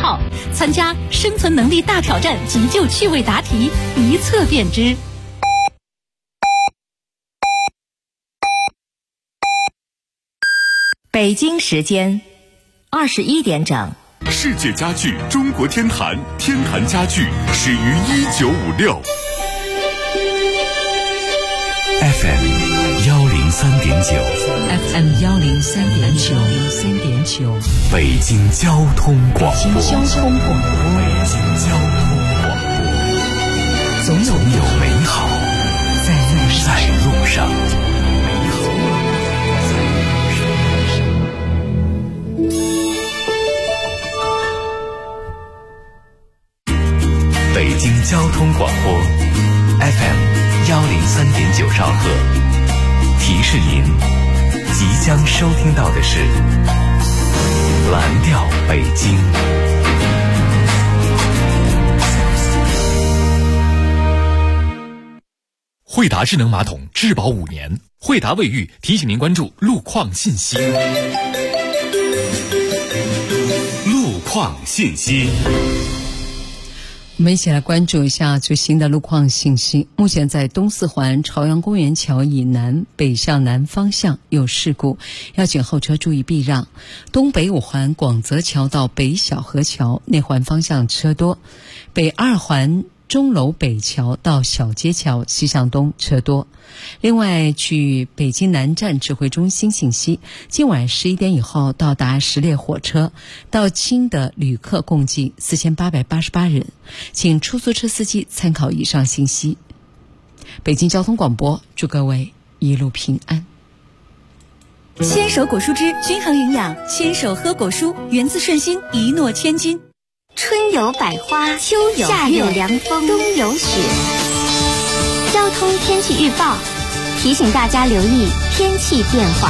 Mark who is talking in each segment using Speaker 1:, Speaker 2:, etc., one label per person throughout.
Speaker 1: 号，参加生存能力大挑战急救趣味答题，一测便知。
Speaker 2: 北京时间21点整。
Speaker 3: 世界家具中国天坛，天坛家具始于1956。FM 103.9，FM
Speaker 2: 103.9，
Speaker 3: 北京交通广播，
Speaker 2: 北京交通广播，
Speaker 3: 总有美好在路上。北京交通广播 FM 103.9兆赫，提示您即将收听到的是蓝调北京。惠达智能马桶质保5年，惠达卫浴提醒您关注路况信息。路况信息。
Speaker 4: 我们一起来关注一下最新的路况信息。目前在东四环朝阳公园桥以南北向南方向有事故，要请后车注意避让。东北五环广泽桥到北小河桥内环方向车多，北二环钟楼北桥到小街桥西向东车多。另外，据北京南站指挥中心信息，今晚11点以后到达10列火车到京的旅客共计4888人，请出租车司机参考以上信息。北京交通广播祝各位一路平安。
Speaker 1: 牵手果蔬汁均衡营养，牵手喝果蔬，源自顺心，一诺千金。
Speaker 5: 春有百花，秋有夏有凉风，冬有雪。交通天气预报提醒大家留意天气变化。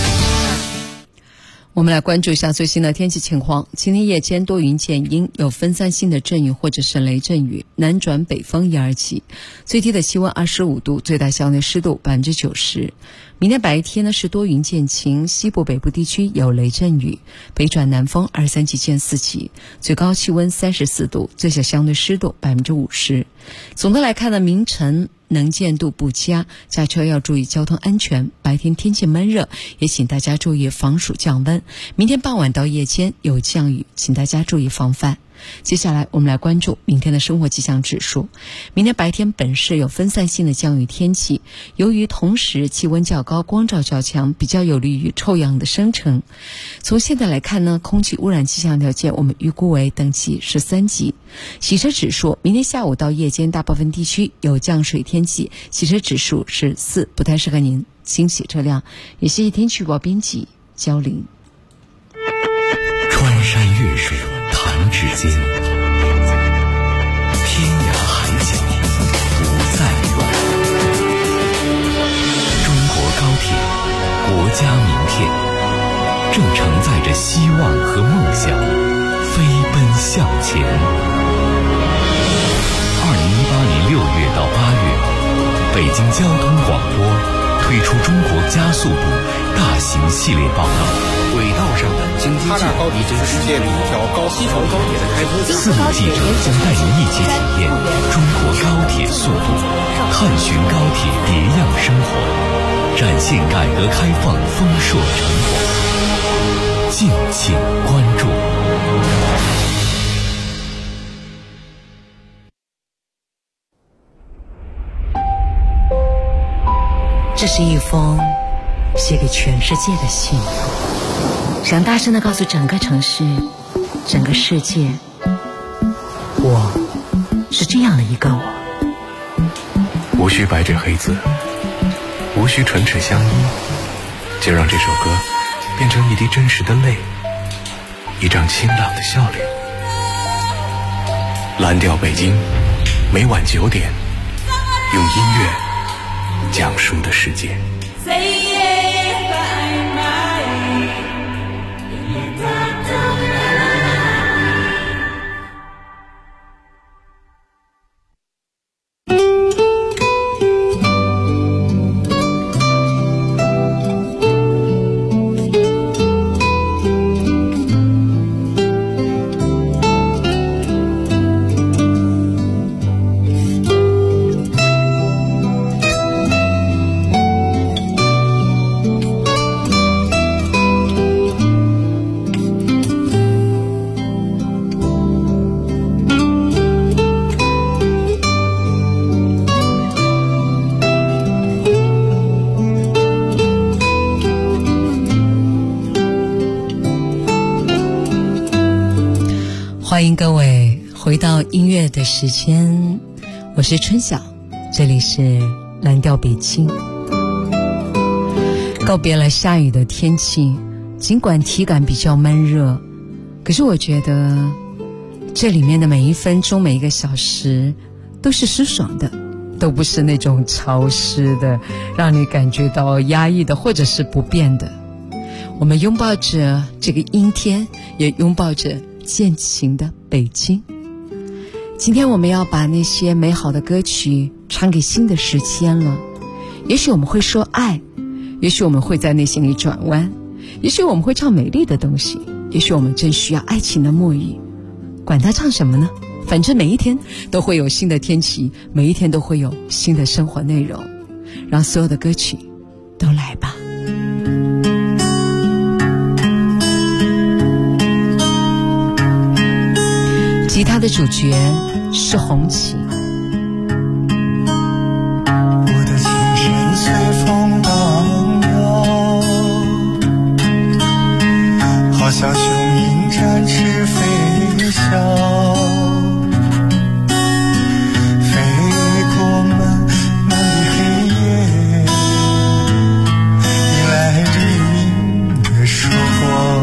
Speaker 4: 我们来关注一下最新的天气情况。今天夜间多云见阴，有分散性的阵雨或者是雷阵雨，南转北风1、2级，最低的气温25度，最大相对湿度90%。明天白天呢是多云见晴，西部北部地区有雷阵雨，北转南风2、3级见4级，最高气温34度，最小相对湿度50%。总的来看呢，明晨能见度不佳，驾车要注意交通安全。白天天气闷热，也请大家注意防暑降温。明天傍晚到夜间有降雨，请大家注意防范。接下来我们来关注明天的生活气象指数。明天白天本市有分散性的降雨天气，由于同时气温较高，光照较强，比较有利于臭氧的生成。从现在来看呢，空气污染气象条件我们预估为等级是3级。洗车指数，明天下午到夜间大部分地区有降水天气，洗车指数是4，不太适合您清洗车辆。也谢谢天气预报编辑焦玲。
Speaker 3: 穿山越水弹指间，天涯海角不再远。中国高铁，国家名片，正承载着希望和梦想，飞奔向前。2018年6月到8月，北京交通广播推出中国加速度大型系列报道。
Speaker 6: 轨道上的经济计划，高铁是世界里一条西条高铁的开通。
Speaker 3: 4路记者将带您一起体验中国高铁速度，探寻高铁别样生活，展现改革开放丰硕成果。敬请关注。
Speaker 2: 这是一封写给全世界的信，想大声地告诉整个城市，整个世界，我是这样的一个我。
Speaker 6: 无需白纸黑字，无需唇齿相依，就让这首歌变成一滴真实的泪，一张清朗的笑脸。蓝调北京，每晚9点，用音乐讲述的世界。
Speaker 4: 欢迎各位回到音乐的时间，我是春晓，这里是蓝调北京。告别了下雨的天气，尽管体感比较闷热，可是我觉得这里面的每一分钟每一个小时都是舒爽的，都不是那种潮湿的让你感觉到压抑的或者是不变的。我们拥抱着这个阴天，也拥抱着渐晴的北京。今天我们要把那些美好的歌曲传给新的时间了。也许我们会说爱，也许我们会在内心里转弯，也许我们会唱美丽的东西，也许我们正需要爱情的沐浴。管他唱什么呢，反正每一天都会有新的天气，每一天都会有新的生活内容。让所有的歌曲都来吧。吉他的主角是红旗。
Speaker 7: 我的情深随风荡摇，好像雄鹰展翅飞翔，飞过漫漫的黑夜，迎来黎明的曙光。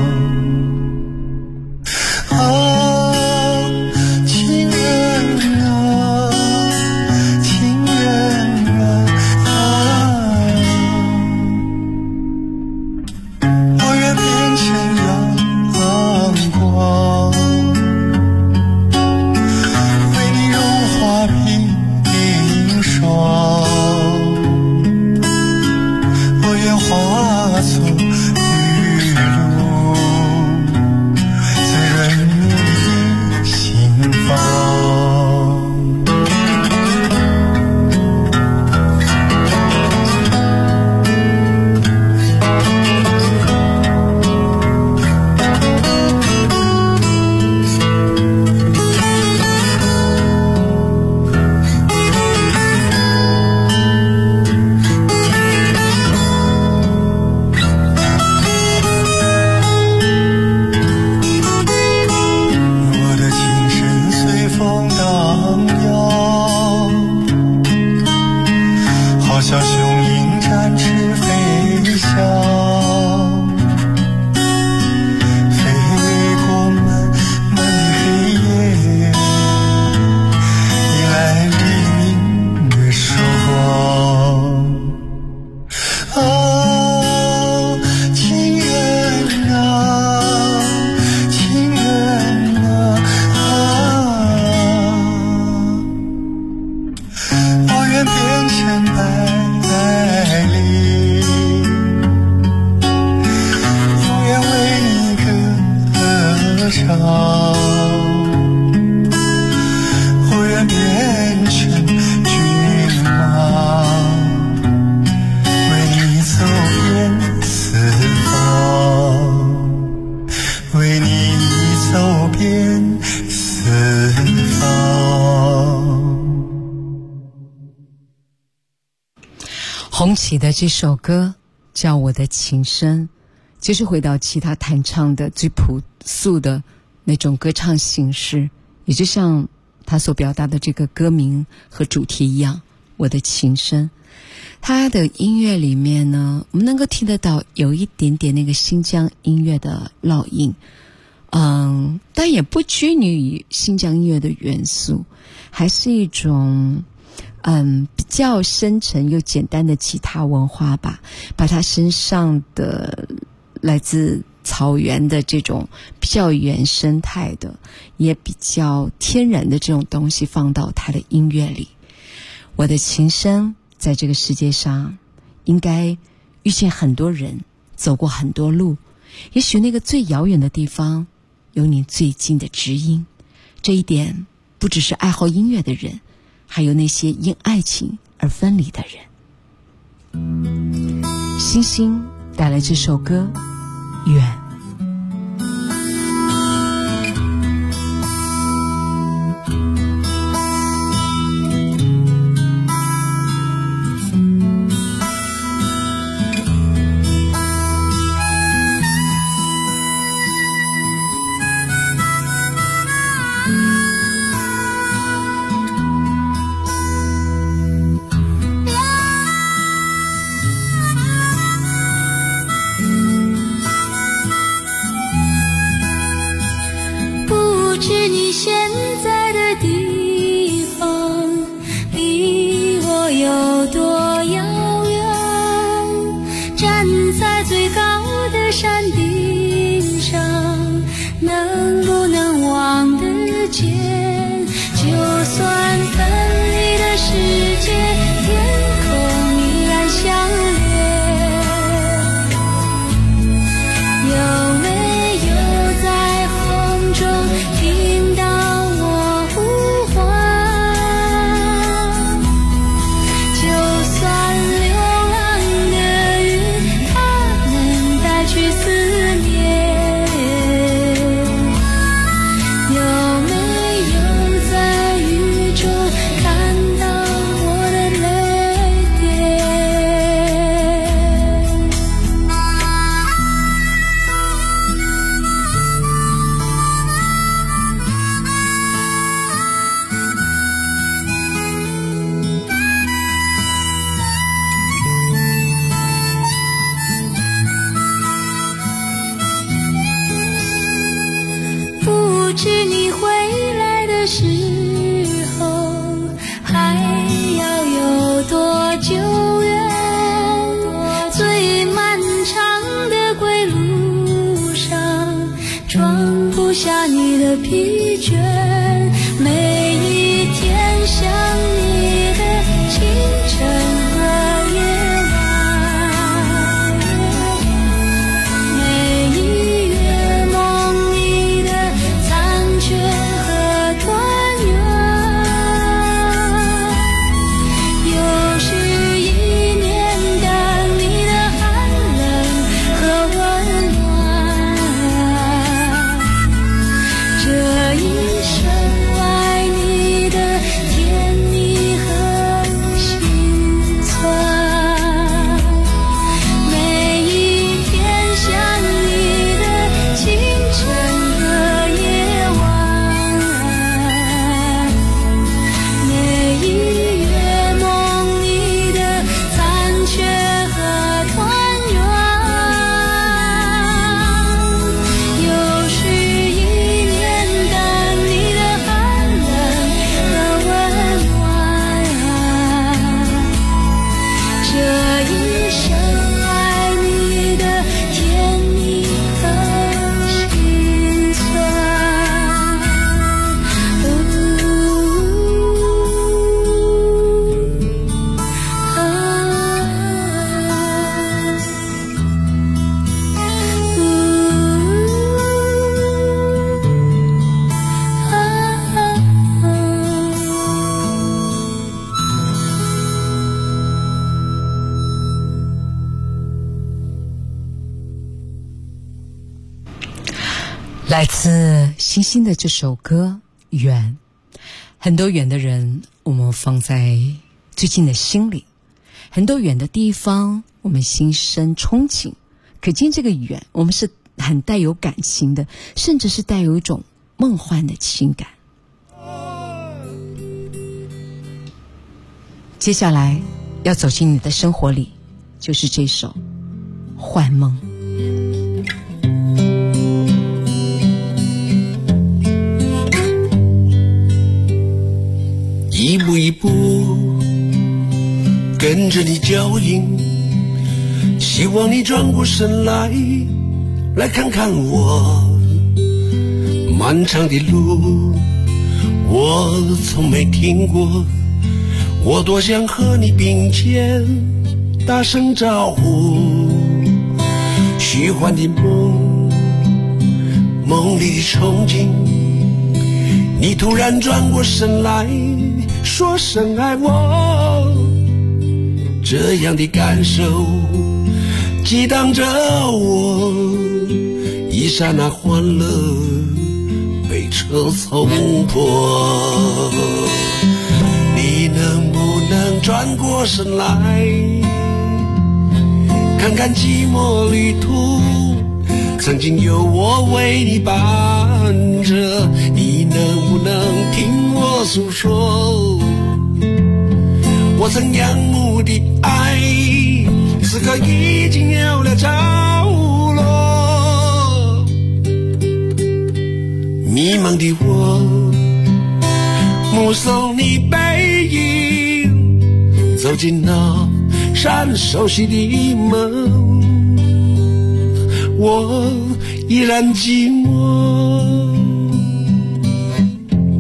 Speaker 4: 红旗的这首歌叫《我的情深》，就是回到其他弹唱的最朴素的那种歌唱形式，也就像他所表达的这个歌名和主题一样，我的情深。他的音乐里面呢，我们能够听得到有一点点那个新疆音乐的烙印，但也不拘泥于新疆音乐的元素，还是一种比较深沉又简单的吉他文化吧，把他身上的来自草原的这种比较原生态的也比较天然的这种东西放到他的音乐里。我的情深在这个世界上应该遇见很多人，走过很多路，也许那个最遥远的地方有你最近的知音。这一点不只是爱好音乐的人，还有那些因爱情而分离的人。星星带来这首歌《远》。
Speaker 8: 见，就算分离的世界，天空依然相连。有没有在风中听到我呼唤？就算流浪的云，它能带去思念。有没有在雨中看到我的泪点？不知你回来的时候还要有多久远？最漫长的归路上，装不下你的疲倦。每一天想你的清晨和夜晚，每一月梦里的残缺和团圆。又是一年等你的寒冷和温暖，这一生爱你的甜蜜和心酸。每一天想你的清晨和夜晚，每一月梦里的残缺和团圆。又是一年等你的寒冷和温暖，这一生爱你的甜蜜和心酸。
Speaker 4: 来自星星的这首歌《远》，很多远的人我们放在最近的心里，很多远的地方我们心生憧憬。可见这个远，我们是很带有感情的，甚至是带有一种梦幻的情感。接下来要走进你的生活里，就是这首《幻梦》。
Speaker 9: 一步一步跟着你脚印，希望你转过身来看看我。漫长的路我从没听过，我多想和你并肩大声招呼。虚幻的梦，梦里的憧憬，你突然转过身来说声爱我，这样的感受激荡着我，一刹那欢乐被车冲破。你能不能转过身来看看寂寞旅途，曾经有我为你伴着，你能不能听我诉说，我曾仰慕的爱此刻已经有了着落。迷茫的我目送你背影走进那扇熟悉的门，我依然寂寞。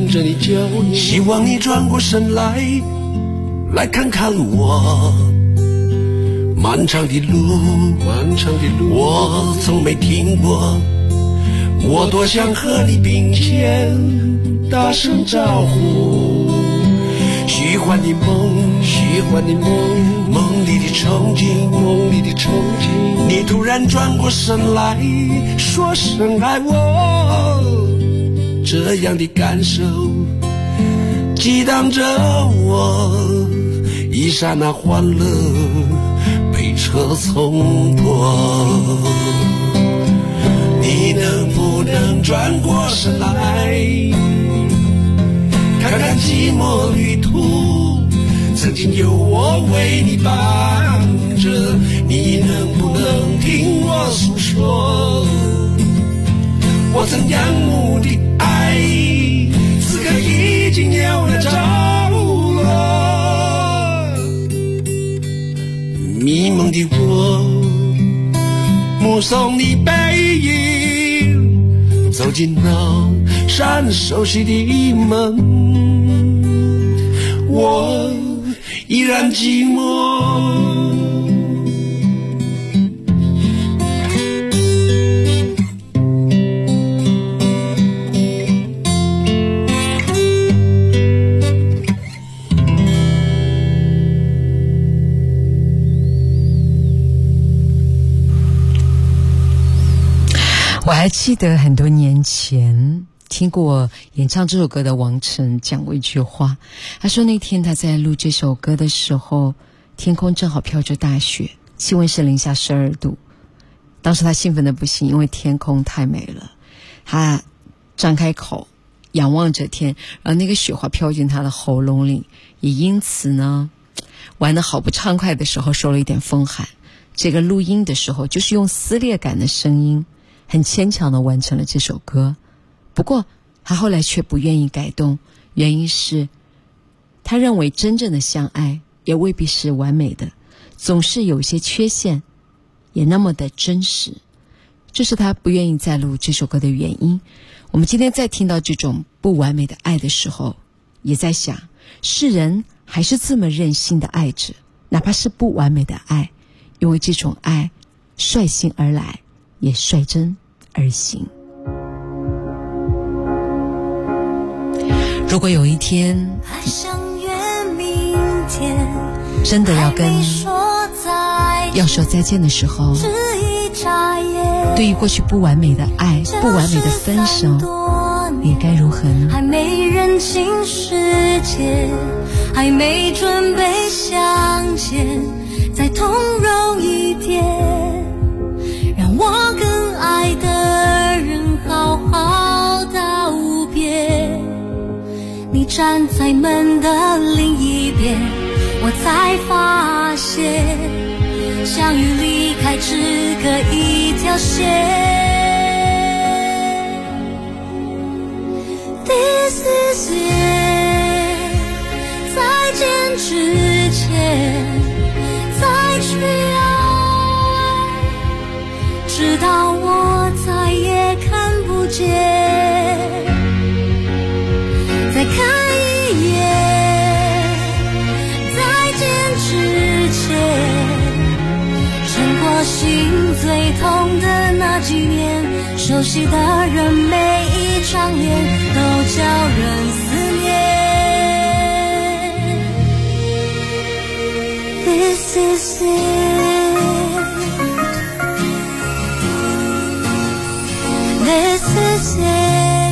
Speaker 9: 着你脚印，希望你转过身来，来看看我。漫长的路，漫长的路，我从没停过。我多想和你并肩，大声招呼。喜欢的梦，喜欢的梦，梦里的憧憬，梦里的憧憬。你突然转过身来，说声爱我，这样的感受激荡着我，一刹那欢乐被车冲破。你能不能转过身来，看看寂寞旅途，曾经有我为你伴着。你能不能听我诉说，我曾仰慕的爱，此刻已经有了着落。迷蒙的我目送你背影走进那扇熟悉的门，我依然寂寞。
Speaker 4: 我还记得很多年前听过演唱这首歌的王晨讲过一句话，他说那天他在录这首歌的时候，天空正好飘着大雪，气温是零下12度。当时他兴奋的不行，因为天空太美了，他张开口仰望着天，然后那个雪花飘进他的喉咙里，也因此呢玩得好不畅快的时候受了一点风寒。这个录音的时候就是用撕裂感的声音很牵强地完成了这首歌，不过他后来却不愿意改动，原因是他认为真正的相爱也未必是完美的，总是有些缺陷，也那么的真实，这是他不愿意再录这首歌的原因。我们今天在听到这种不完美的爱的时候，也在想，世人还是这么任性的爱着，哪怕是不完美的爱，因为这种爱率性而来，也率真而行。如果有一天真的要说再见的时候，对于过去不完美的爱，不完美的分手，你该如何呢？
Speaker 8: 还没认清世界，还没准备相见，再通融一点，让我更爱的人好好道别。你站在门的另一边，我才发现相遇离开只隔一条线。 This is it， 再见之前再去爱，直到我再也看不见。再看一眼，再见之前，撑过心最痛的那几年，熟悉的人每一张脸都叫人思念。This is it， This is it，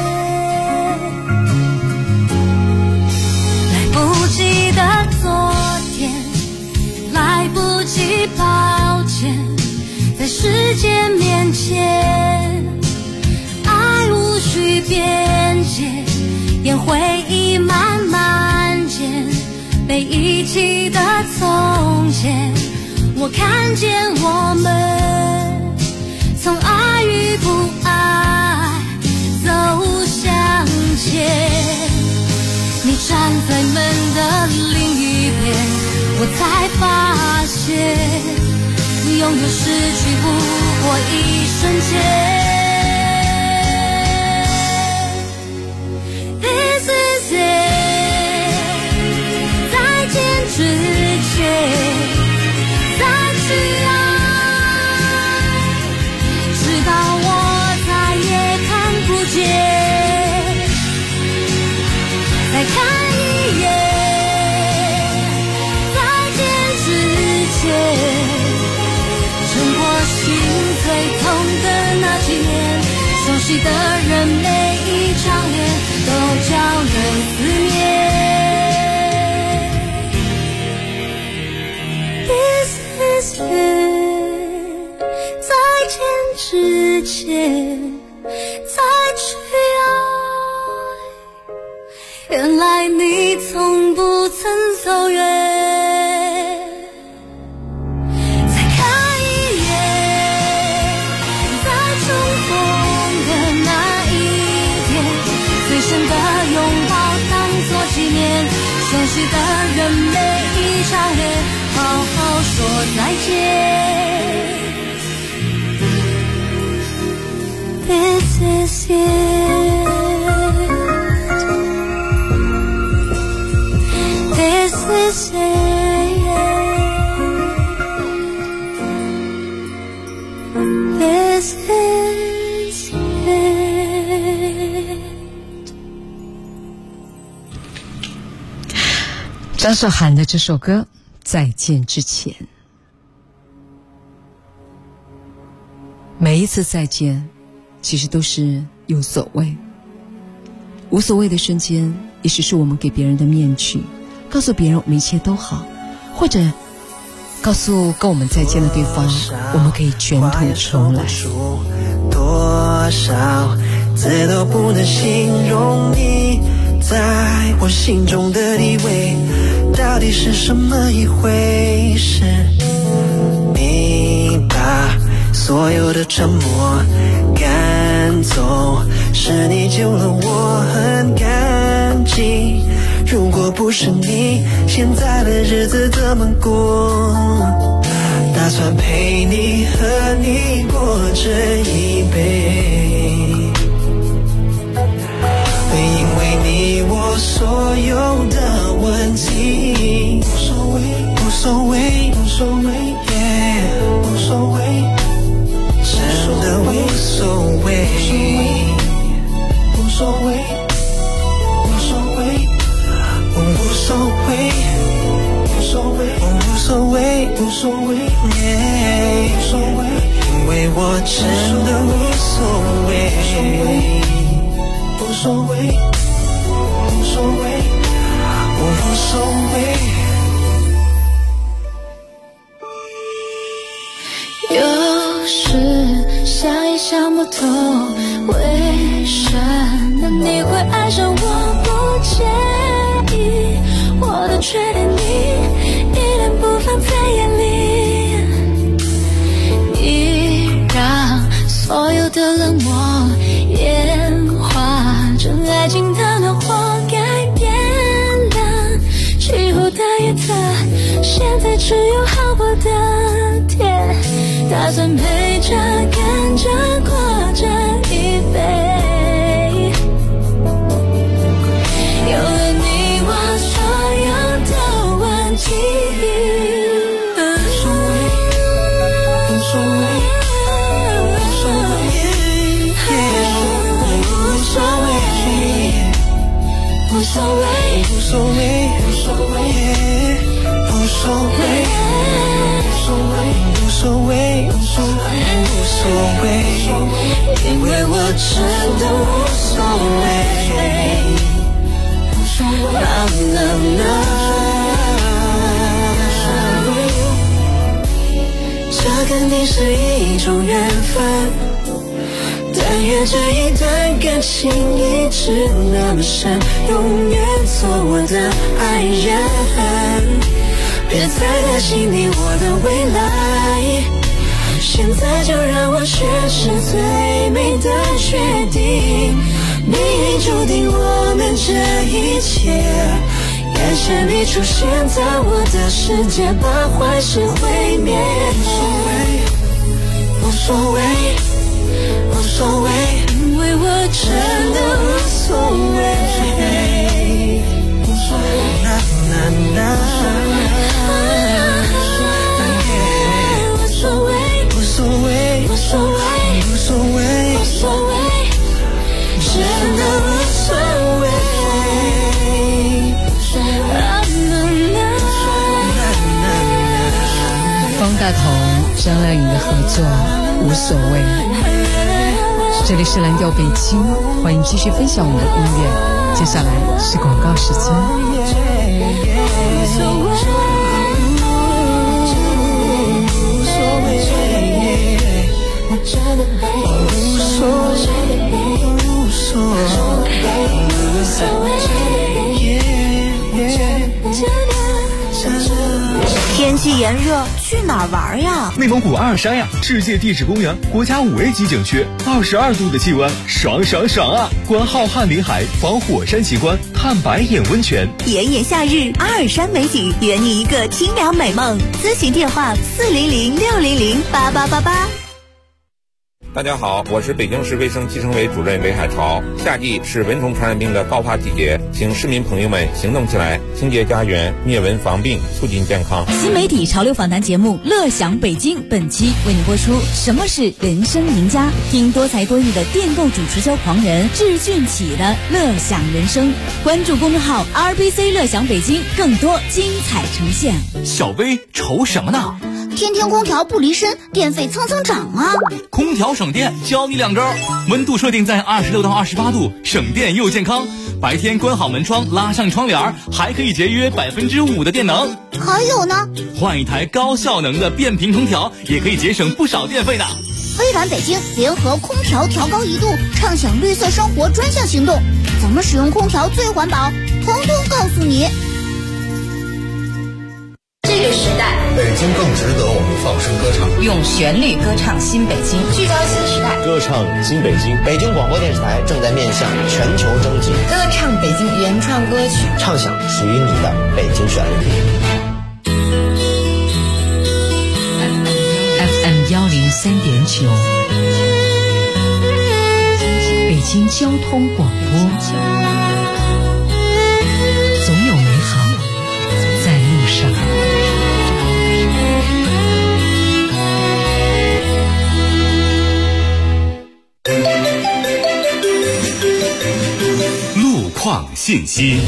Speaker 8: 来不及的昨天，来不及抱歉，在时间面前，爱无需边界，烟回忆慢慢间，被遗弃的从前，我看见我们从爱与不爱走向前。你站在门的另一边，我才发现拥有失去不过一瞬间。 This is it， 再见之前再去爱，直到我再也看不见，再看一眼，再见之前，撑过心最痛的那几年，熟悉的人每一张脸都叫人思念。This is it， 再见之前再去爱，原来你从不曾走远。再看一眼，再重逢的那一天，最深的拥抱当作纪念，熟悉的人每一张脸，好好说再见。This is it， This is it， This is it。
Speaker 4: 张韶涵的这首歌《再见之前》，每一次再见其实都是有所谓，无所谓的瞬间也许是我们给别人的面具，告诉别人我们一切都好，或者告诉跟我们再见的对方我们可以卷土重来。
Speaker 10: 多少字都不能形容你在我心中的地位到底是什么一回事。你把所有的沉默赶走，是你救了我，很感激。如果不是你，现在的日子怎么过？打算陪你和你过这一辈，会因为你我所有的问题无所谓，无所谓，无所谓，无所谓，真的无所谓，无所谓，无所谓，无所谓，无所谓，无所谓，无所谓，无所谓，因为我真的无所谓，无所谓，无所谓，无所谓。
Speaker 8: 有时想一想不通，为什么你会爱上我？不介意我的缺点，你一点不放在眼里，你让所有的冷漠演化成爱情的暖和，改变了气候的颜色，现在只有好过的甜，打算陪着跟着过这一辈，有了你我所有的问题无所谓，无所谓，无所谓，无所谓，无所谓，无所谓，无所谓，无所谓，无所谓，无所谓，无所谓，因为我真的无所谓，无所谓，这肯定是一种缘分，但愿这一段感情一直那么深，永远做我的爱人，别再担心你我的未来，现在就让我诠释最美的决定，命运注定我们这一切，感谢你出现在我的世界，把坏事毁灭，无所谓，无所谓，无所谓，因为谓，我真的无所谓。
Speaker 4: 方大同、张靓颖的合作无所谓。这里是蓝调北京，欢迎继续分享我们的音乐。接下来是广告时间。
Speaker 11: 天气炎热，去哪儿玩呀？
Speaker 12: 内蒙古阿尔山呀，世界地质公园，国家5A 级景区，22度的气温，爽爽爽啊！观浩瀚林海，访火山奇观，探白眼温泉。
Speaker 11: 炎炎夏日，阿尔山美景，圆你一个清凉美梦。咨询电话400-600-8888。
Speaker 13: 大家好，我是北京市卫生计生委主任韦海潮。夏季是蚊虫传染病的高发季节，请市民朋友们行动起来，清洁家园，灭蚊防病，促进健康。
Speaker 1: 新媒体潮流访谈节目《乐享北京》本期为你播出。什么是人生赢家？听多才多艺的电购主持交狂人智俊启的乐享人生。关注公众号 RBC 乐享北京，更多精彩呈现。
Speaker 14: 小薇愁什么呢？
Speaker 11: 天天空调不离身，电费蹭蹭涨啊！
Speaker 14: 空调省电，教你2招：温度设定在26到28度，省电又健康。白天关好门窗，拉上窗帘，还可以节约5%的电能。
Speaker 11: 还有呢，
Speaker 14: 换一台高效能的变频空调，也可以节省不少电费呢。
Speaker 11: 微软北京联合空调调高1度，畅享绿色生活专项行动，怎么使用空调最环保，统统告诉你。
Speaker 15: 这个时代，
Speaker 16: 北京更值得我们放声歌唱，
Speaker 15: 用旋律歌唱新北京，聚焦新时代，
Speaker 17: 歌唱新北京。
Speaker 18: 北京广播电视台正在面向全球征集
Speaker 15: 歌唱北京原创歌曲，
Speaker 18: 畅享属于你的北京旋律。
Speaker 2: FM 103.9，北京交通广播，总有美好在路上。
Speaker 3: 路况信息，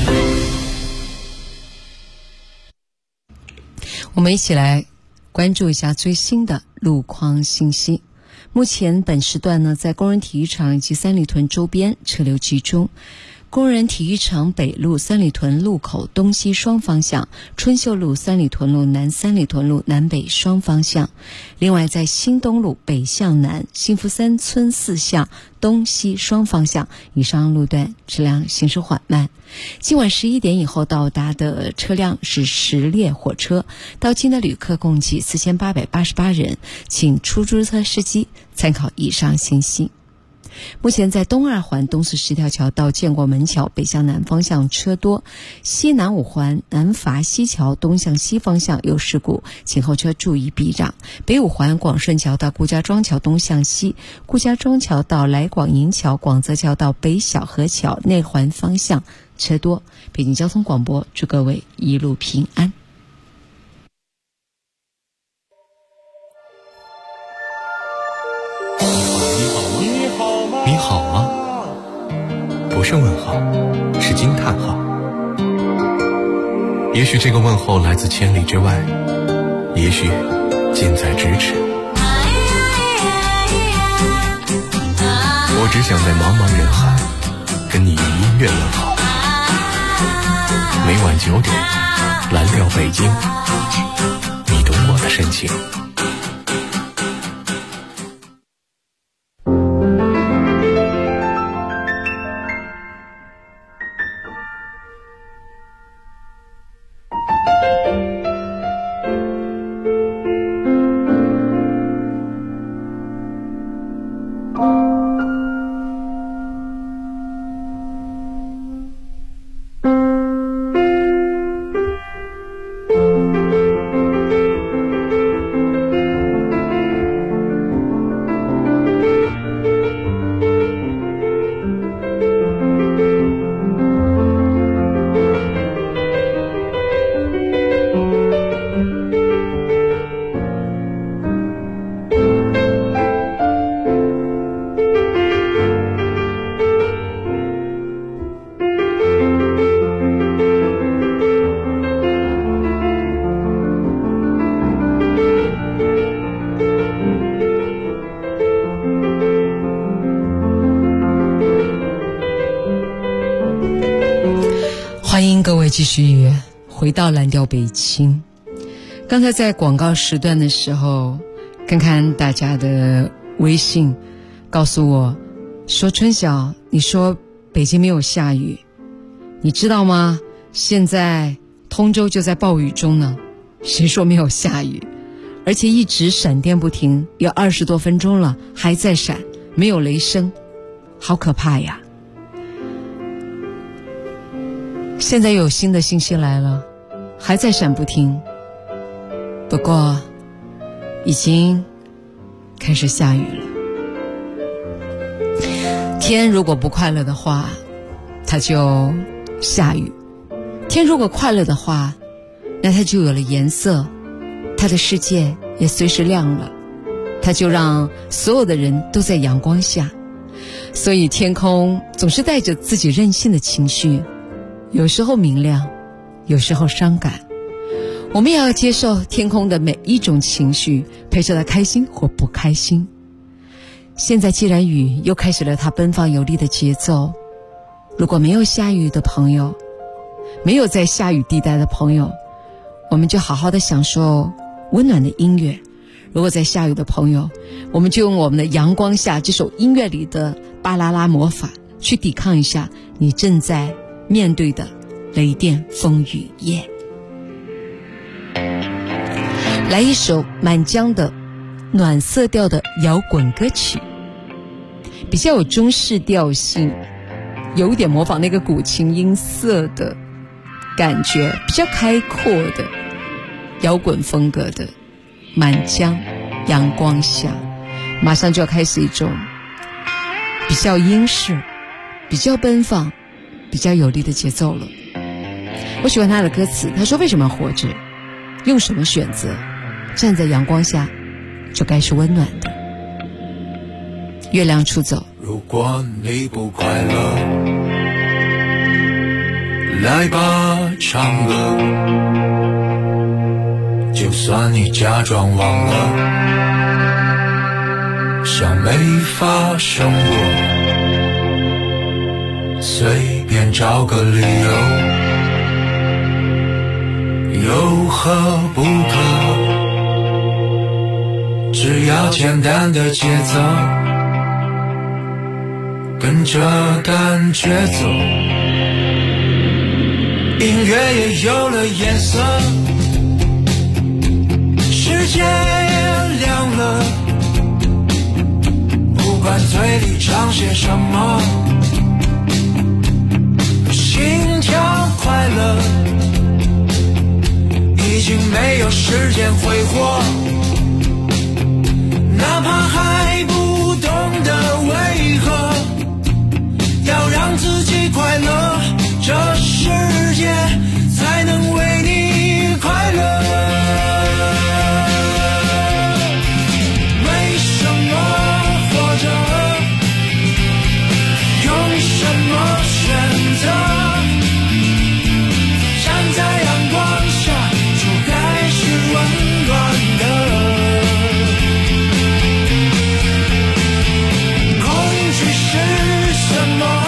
Speaker 4: 我们一起来关注一下最新的路况信息。目前本时段呢，在工人体育场以及三里屯周边车流集中。工人体育场北路三里屯路口东西双方向，春秀路三里屯路南三里屯路南北双方向。另外在新东路北向南幸福三村4巷东西双方向以上路段车辆行驶缓慢。今晚11点以后到达的车辆是10列火车，到京的旅客共计4888人，请出租车司机参考以上信息。目前在东2环东四十条桥到建国门桥北向南方向车多，西南5环南筏西桥东向西方向有事故，请后车注意避让。北5环广顺桥到顾家庄桥东向西，顾家庄桥到来广营桥广泽桥到北小河桥内环方向车多。北京交通广播祝各位一路平安。
Speaker 6: 你好吗？不是问号，是惊叹号。也许这个问候来自千里之外，也许近在咫尺。我只想在茫茫人海跟你以音乐问好。每晚9点，蓝调北京，你懂我的深情。
Speaker 4: 继续回到蓝调北京。刚才在广告时段的时候，看看大家的微信告诉我说，春晓，你说北京没有下雨，你知道吗？现在通州就在暴雨中呢。谁说没有下雨？而且一直闪电不停，有20多分钟了，还在闪，没有雷声，好可怕呀。现在有新的信息来了，还在闪不停，不过已经开始下雨了。天如果不快乐的话，它就下雨；天如果快乐的话，那它就有了颜色，它的世界也随时亮了，它就让所有的人都在阳光下。所以天空总是带着自己任性的情绪，有时候明亮，有时候伤感。我们也要接受天空的每一种情绪，陪着它开心或不开心。现在既然雨又开始了它奔放有力的节奏，如果没有下雨的朋友，没有在下雨地带的朋友，我们就好好的享受温暖的音乐。如果在下雨的朋友，我们就用我们的阳光下这首音乐里的巴啦啦魔法，去抵抗一下你正在面对的雷电风雨夜。来一首满江的暖色调的摇滚歌曲，比较有中式调性，有点模仿那个古琴音色的感觉，比较开阔的摇滚风格的满江阳光下，马上就要开始一种比较英式、比较奔放、比较有力的节奏了。我喜欢他的歌词，他说为什么要活着，用什么选择，站在阳光下就该是温暖的。月亮出走，
Speaker 7: 如果你不快乐，来吧唱歌，就算你假装忘了，像没发生过，随便找个理由，有何不可？只要简单的节奏，跟着感觉走，音乐也有了颜色，世界亮了，不管嘴里唱些什么，心跳快乐，已经没有时间挥霍，哪怕还不懂得为何要让自己快乐，这世界才能为你快乐。为什么活着？用什么选择？站在阳光下就该是温暖的。恐惧是什么？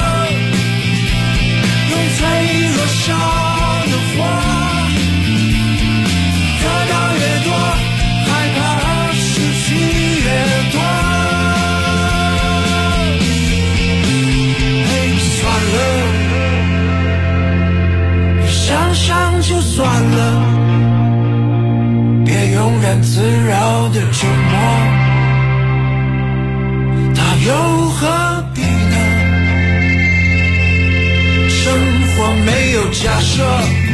Speaker 7: 用脆弱烧的火，得到越多，害怕失去越多。嘿，算了，别想想就算了，别庸然自扰的折磨，它又何必呢？生活没有假设，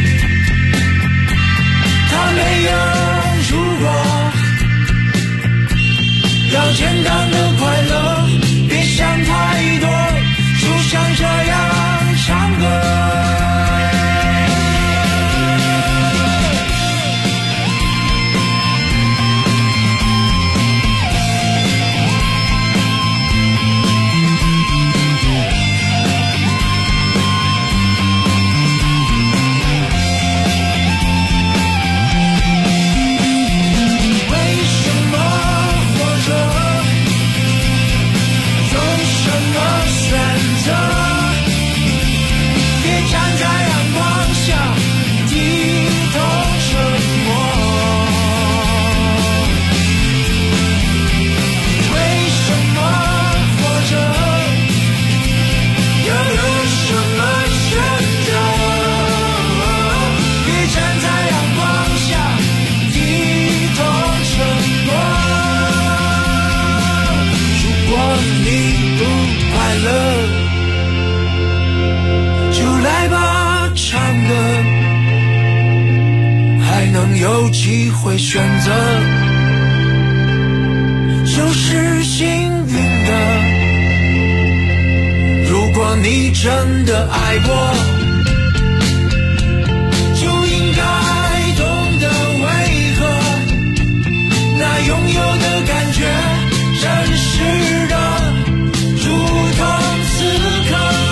Speaker 7: 它没有如果，要简单的快乐，别想太多，就像这样唱歌。 能有机会选择，就是幸运的。如果你真的爱过，就应该懂得为何那拥有的感觉真实的如同此刻。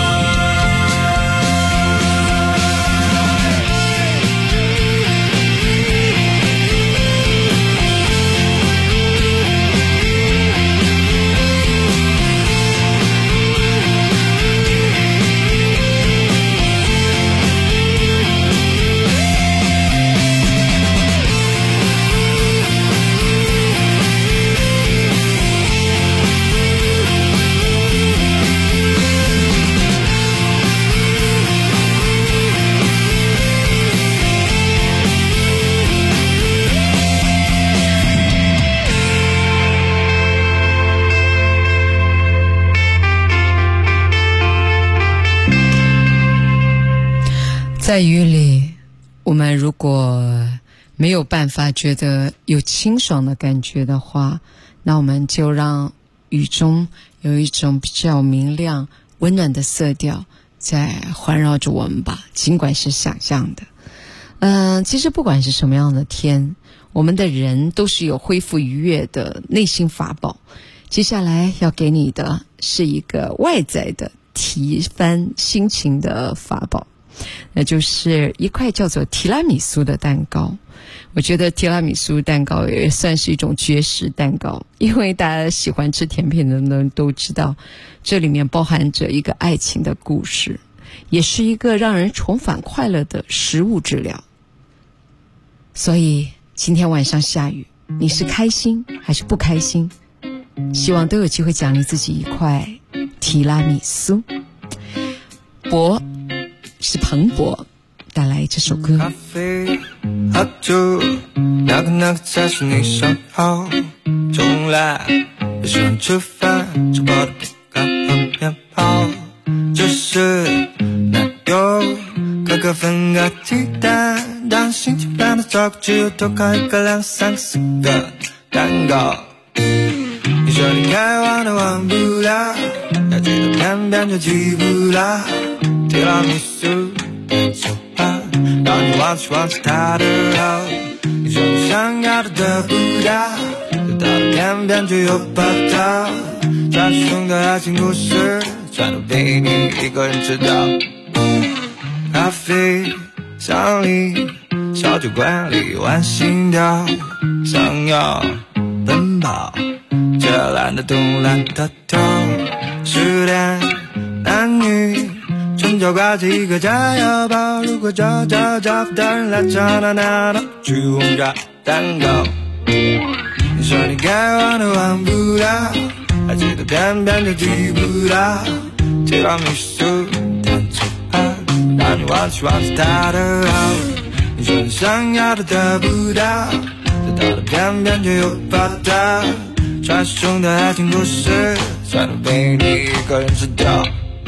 Speaker 4: 在雨里，我们如果没有办法觉得有清爽的感觉的话，那我们就让雨中有一种比较明亮温暖的色调在环绕着我们吧，尽管是想象的。其实不管是什么样的天，我们的人都是有恢复愉悦的内心法宝。接下来要给你的是一个外在的提翻心情的法宝，那就是一块叫做提拉米苏的蛋糕。我觉得提拉米苏蛋糕也算是一种绝食蛋糕，因为大家喜欢吃甜品的人都知道，这里面包含着一个爱情的故事，也是一个让人重返快乐的食物治疗。所以今天晚上下雨，你是开心还是不开心？希望都有机会奖励自己一块提拉米苏。博是彭博带来这首歌。
Speaker 17: 咖啡喝酒，那个才是你想好，从来不喜欢吃饭，吃饱的饼干和面包，就是奶油可可粉个鸡蛋，当心情变得糟糕，只有多烤一个2、3、4个蛋糕。你说你该忘的忘不了，要记得偏偏就记不了，提拉米苏走吧，让你忘记他的好。你说你想要的得不到，得到的偏偏就又不到，传说中的爱情故事全都被你一个人知道。咖啡香里，小酒馆里玩心跳，想要奔跑，却懒得动懒得跳，失恋男女唇角挂着一个炸药包，如果找不到人来找那去轰炸蛋糕。你说你该忘的忘不了，还记得偏偏就记不到，提拉米苏弹奏吧，让你忘记他的好。你说你想要的得不到，得到的偏偏就又不到，传说中的爱情故事全都被你一个人知道。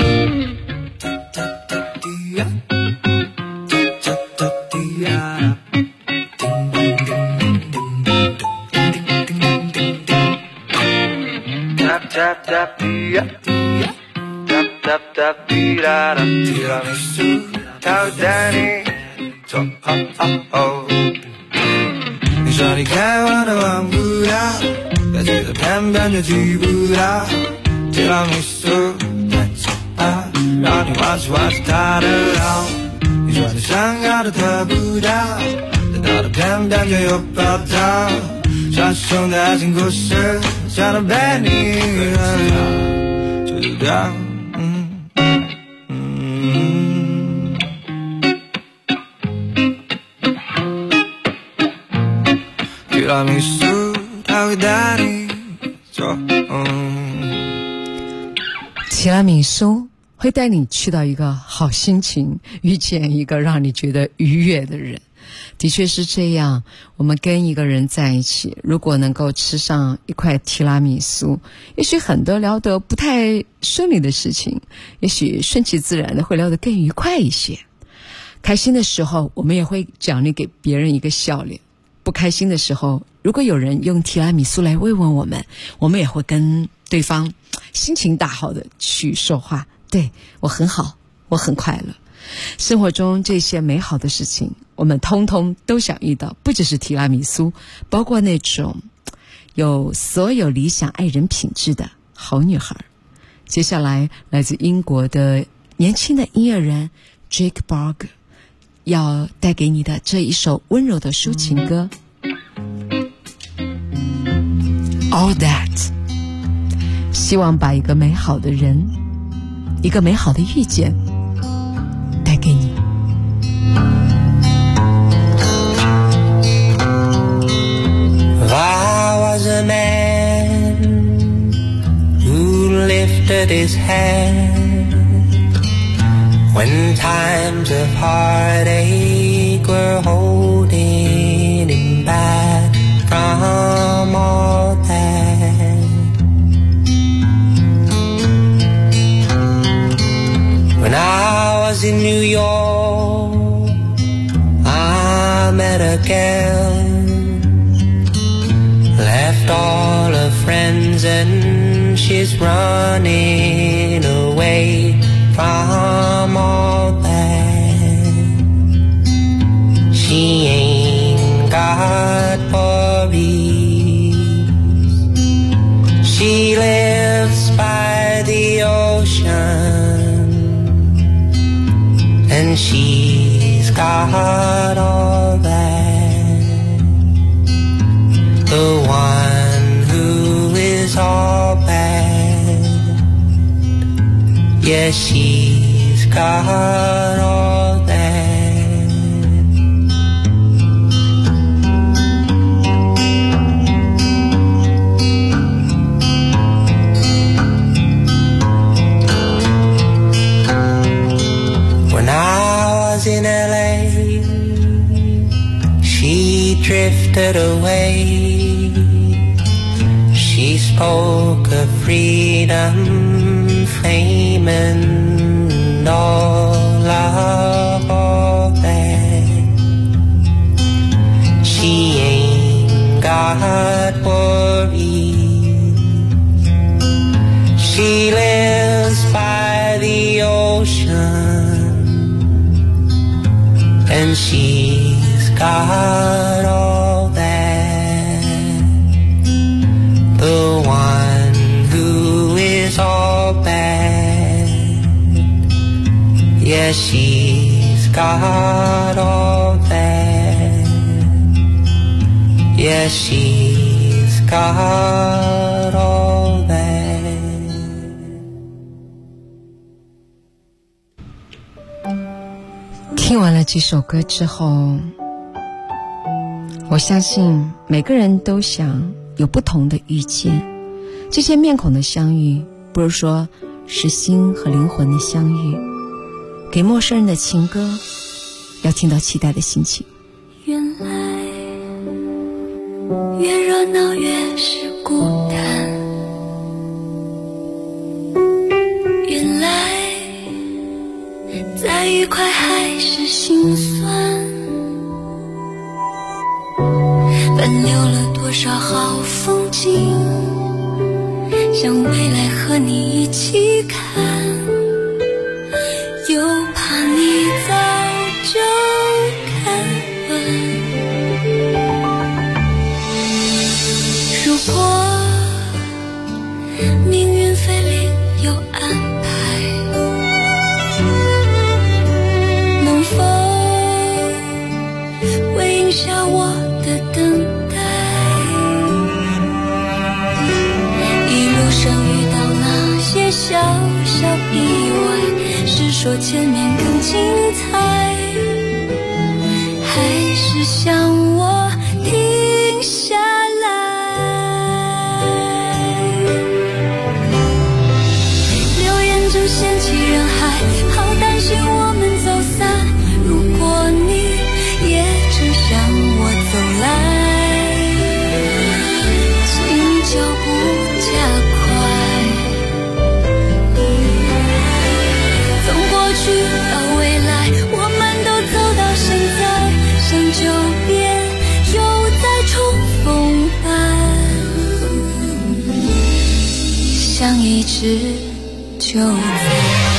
Speaker 17: 提拉米苏它会带你走你说你该忘的忘不了，要记得偏偏就记不到，提拉米苏带走吧，让你忘记他的好。你说你想要的得不到，得到的偏偏就又不到，传说中的爱情故事全都被你一个人就知道。提拉米苏它会带你走，
Speaker 4: 提拉米苏会带你去到一个好心情，遇见一个让你觉得愉悦的人。的确是这样，我们跟一个人在一起，如果能够吃上一块提拉米苏，也许很多聊得不太顺利的事情，也许顺其自然的会聊得更愉快一些。 开心的时候，我们也会奖励给别人一个笑脸；不开心的时候，如果有人用提拉米苏来慰问我们，我们也会跟对方心情大好的去说话。对，我很好，我很快乐。生活中这些美好的事情，我们通通都想遇到，不只是提拉米苏，包括那种有所有理想爱人品质的好女孩。接下来，来自英国的年轻的音乐人 Jake Bogg 要带给你的这一首温柔的抒情歌 All That， 希望把一个美好的人，一个美好的遇见带给你。
Speaker 10: I was a man who lifted his hand when times of heartache were holding him back from all that. When I was in New York, I met a girl, left all her friends and she's running away from all that. She ain't got worries. She lives by the ocean and she's got all that. The one who is all bad, yes, she's got all that. When I was in LA, she drifted away. She spoke of freedom, fame, and all of all that. She ain't got worries. She lives by the ocean and she's got all that. The one who is all bad, yes, she's got all that. Yes, she's got all that.
Speaker 4: 听完了这首歌之后，我相信每个人都想有不同的遇见。这些面孔的相遇，不如说是心和灵魂的相遇。给陌生人的情歌，要听到期待的心情。
Speaker 8: 原来越热闹越是孤单，原来再愉快还是心酸，奔流了多少好风景，想未来和你一起看，又怕你早就看完。如果命运非另有安排，能否回应下我的等待？一路上遇到那些小小意外，是说前面更精彩，还是想我停下来？流言中掀起人海，好担心我们走散。如果你也正向我走来，请脚步加快。从过去到未来，我们都走直就在。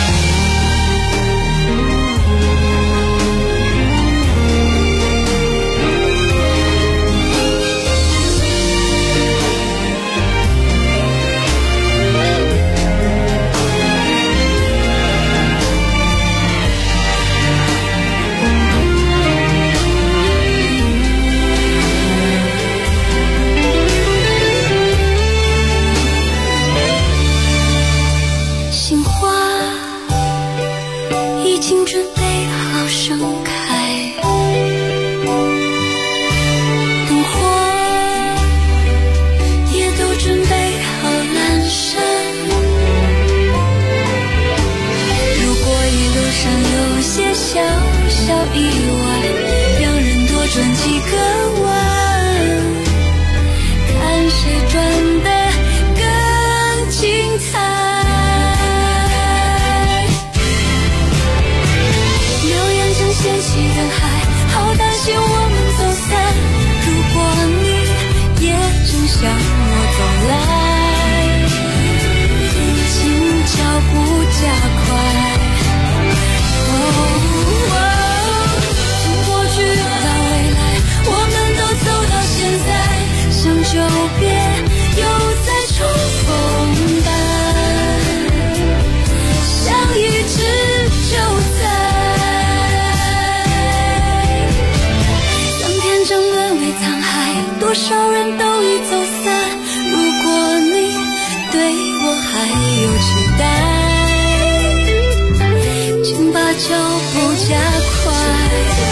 Speaker 8: 多少人都已走散，如果你对我还有期待，请把脚步加快。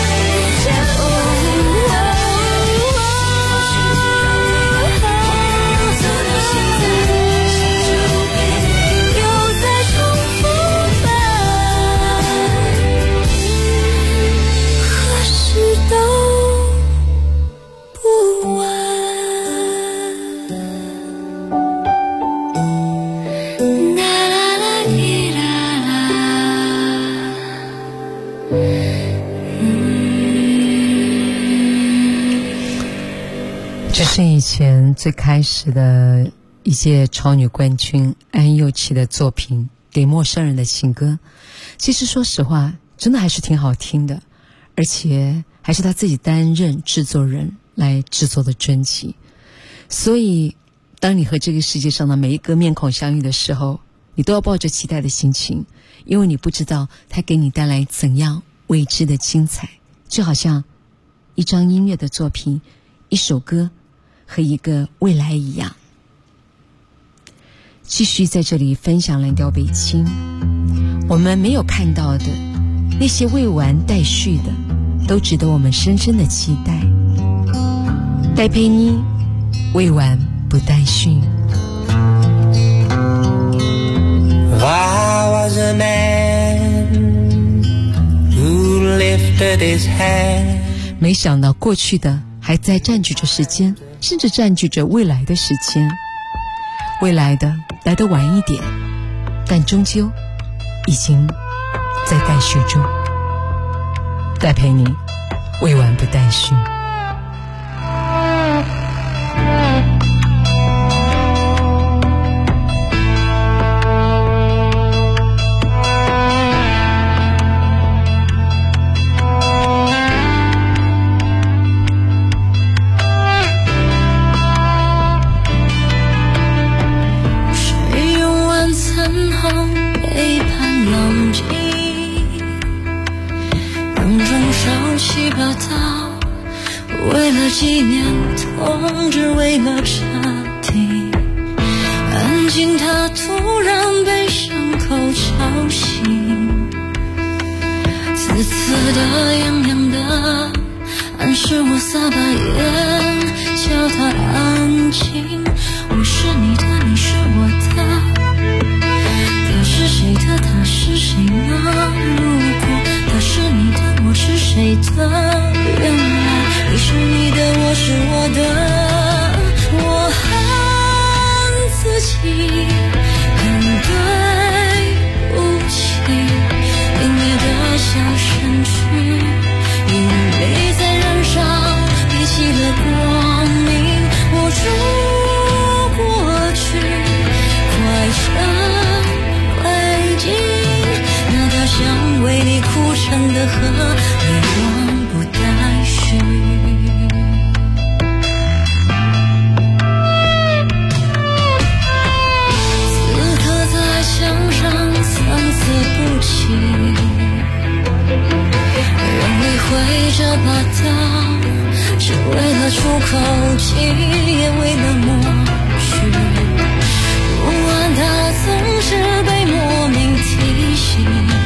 Speaker 4: 这是以前最开始的一届超女冠军安又琪的作品《给陌生人的情歌》。其实说实话，真的还是挺好听的，而且还是他自己担任制作人来制作的专辑。所以当你和这个世界上的每一个面孔相遇的时候，你都要抱着期待的心情，因为你不知道它给你带来怎样未知的精彩。就好像一张音乐的作品，一首歌和一个未来一样。继续在这里分享蓝调北京，我们没有看到的那些未完待续的，都值得我们深深的期待。戴佩妮，未完不待续。
Speaker 10: I was a man who lifted his hand。
Speaker 4: 没想到过去的还在占据着时间，甚至占据着未来的时间。未来的来得晚一点，但终究已经在待续中。戴佩妮，未完不待续。
Speaker 8: 为了纪念同志，为了彻底安静，他突然被伤口吵醒，刺刺的痒痒的暗示我撒把盐，叫他安静。我是你的，你是我的，他是谁的，他是谁呢？如果他是你的，我是谁的？原来你是你的，我是我的，我恨自己很对不起，泯灭的小身躯，引力在燃烧，比起了光明，握住过去，快生得出口气，也为了默许。不安的总是被莫名提醒，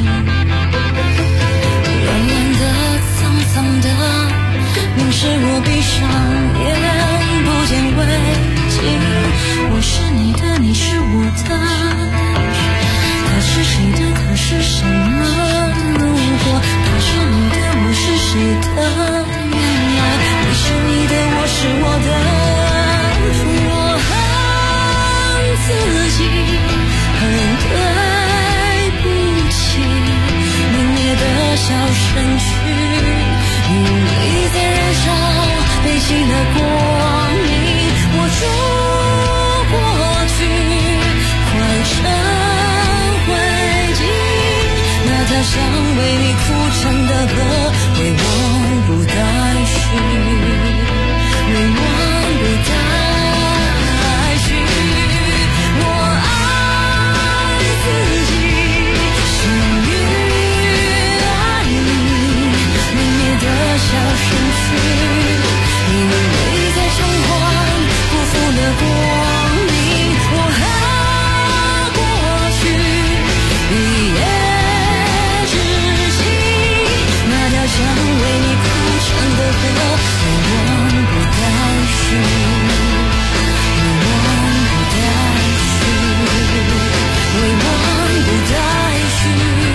Speaker 8: 乱乱的脏脏的，明是我闭上眼不见为净。我是你的，你是我的，他是谁的，他是什么？如果他是你的，我是谁的？原来你是你的，我是我的。我恨自己，很对不起，泯灭的小身躯，用力在燃烧背弃了光明。我住过去，化成灰烬，那条想为你哭成的河，为我不待续，为我不待续。我爱自己，幸运爱你，泯灭的小身躯，因为在偿还辜负了光明。我恨过去，一夜之际，那条想为你哭成的河，为我不待续，为我不待续，为我不待续，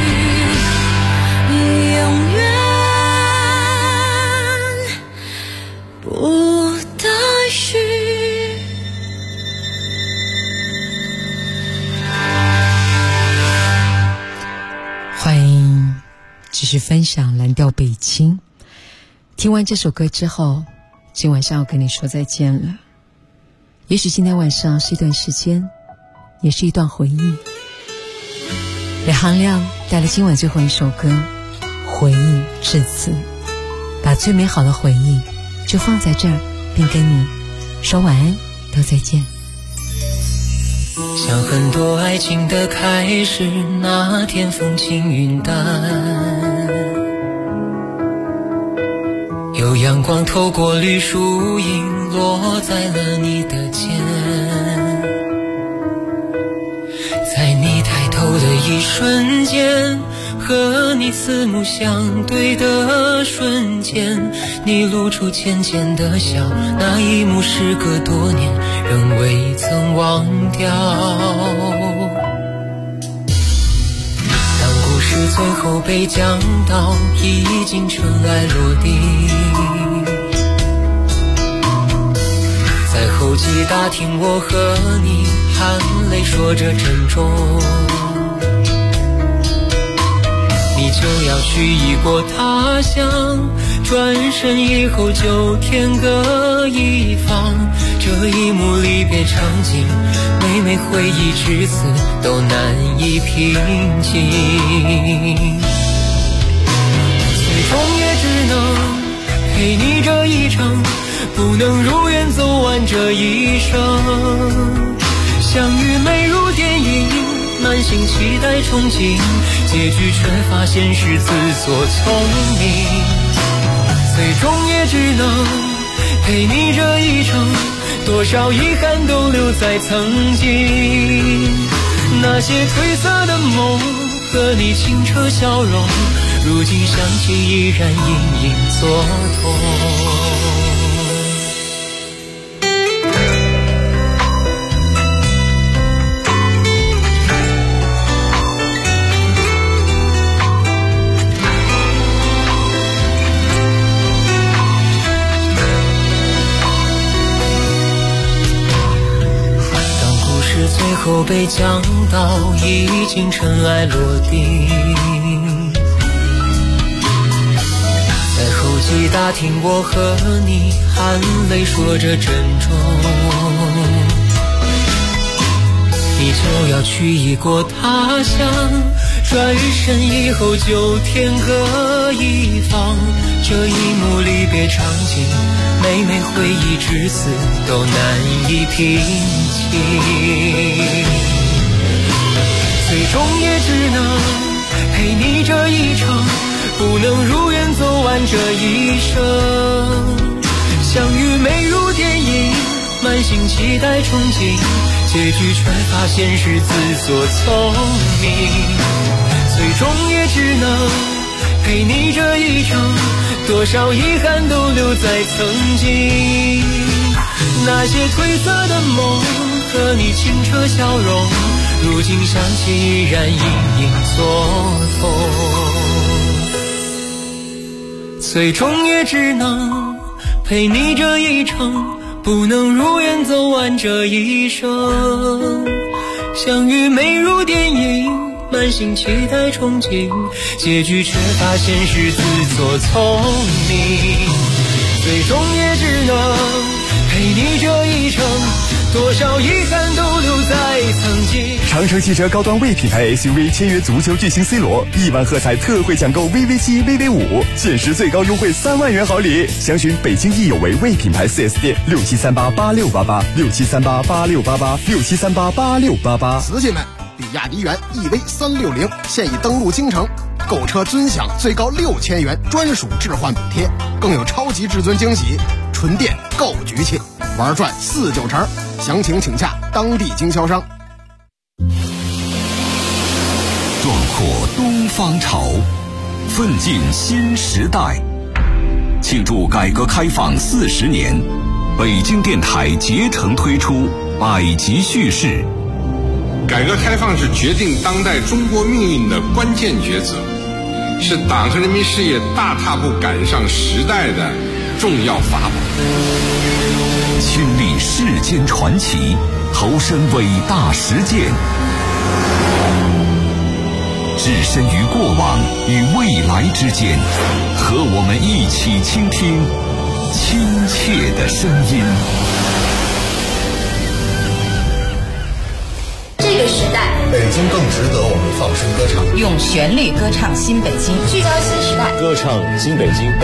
Speaker 8: 永远不待续。
Speaker 4: 欢迎继续分享蓝调北京。听完这首歌之后，今晚上要跟你说再见了。也许今天晚上是一段时间，也是一段回忆。李行亮带了今晚最后一首歌《回忆至此》，把最美好的回忆就放在这儿，并跟你说晚安，都再见。
Speaker 10: 像很多爱情的开始，那天风轻云淡，有阳光透过绿树荫落在了你的肩，在你抬头的一瞬间，和你四目相对的瞬间，你露出浅浅的笑，那一幕时隔多年仍未曾忘掉。当故事最后被讲到已经尘埃落地，在后记打听我和你含泪说着珍重，你就要去异国他乡，转身以后就天各一方，这一幕离别场景，每每回忆至此都难以平静，最终也只能陪你这一程，不能如愿走完这一生，相遇美如电影，满心期待憧憬，结局却发现是自作聪明，最终也只能陪你这一程，多少遗憾都留在曾经，那些褪色的梦和你清澈笑容，如今想起依然隐隐作痛。最后被讲到已经尘埃落地，在后记打听我和你含泪说着珍重，你就要去异国他乡，转身以后就天各一方，这一幕离别场景，每每回忆至此都难以平静，最终也只能陪你这一程，不能如愿走完这一生，相遇心期待憧憬，结局却发现是自作聪明，最终也只能陪你这一程，多少遗憾都留在曾经，那些褪色的梦和你清澈笑容，如今想起依然隐隐作痛，最终也只能陪你这一程，不能如愿走完这一生，相遇美如电影，满心期待憧憬，结局却发现是自作聪明，最终也只能陪你这一程，多少遗憾都留在曾经。
Speaker 19: 长城汽车高端 V 品牌 SUV 签约足球巨星 C 罗，1万喝彩特惠抢购 VV7、VV5，限时最高优惠3万元好礼。详询北京益有为 V 品牌 4S 店，67388688，67388688，67388688。
Speaker 20: 瓷器们，比亚迪元 EV360现已登陆京城，购车尊享最高6000元专属置换补贴，更有超级至尊惊喜，纯电够局气，玩转4-9成。详情请洽当地经销商。
Speaker 3: 壮阔东方潮，奋进新时代。庆祝改革开放40年，北京电台竭诚推出百集叙事。
Speaker 21: 改革开放是决定当代中国命运的关键抉择，是党和人民事业大踏步赶上时代的重要法宝。
Speaker 3: 亲历世间传奇，投身伟大实践，置身于过往与未来之间，和我们一起倾听亲切的声音。
Speaker 15: 这个时代，
Speaker 16: 北京更值得我们放声歌唱，
Speaker 15: 用旋律歌唱新北京，聚焦新时代，
Speaker 18: 歌唱新北京。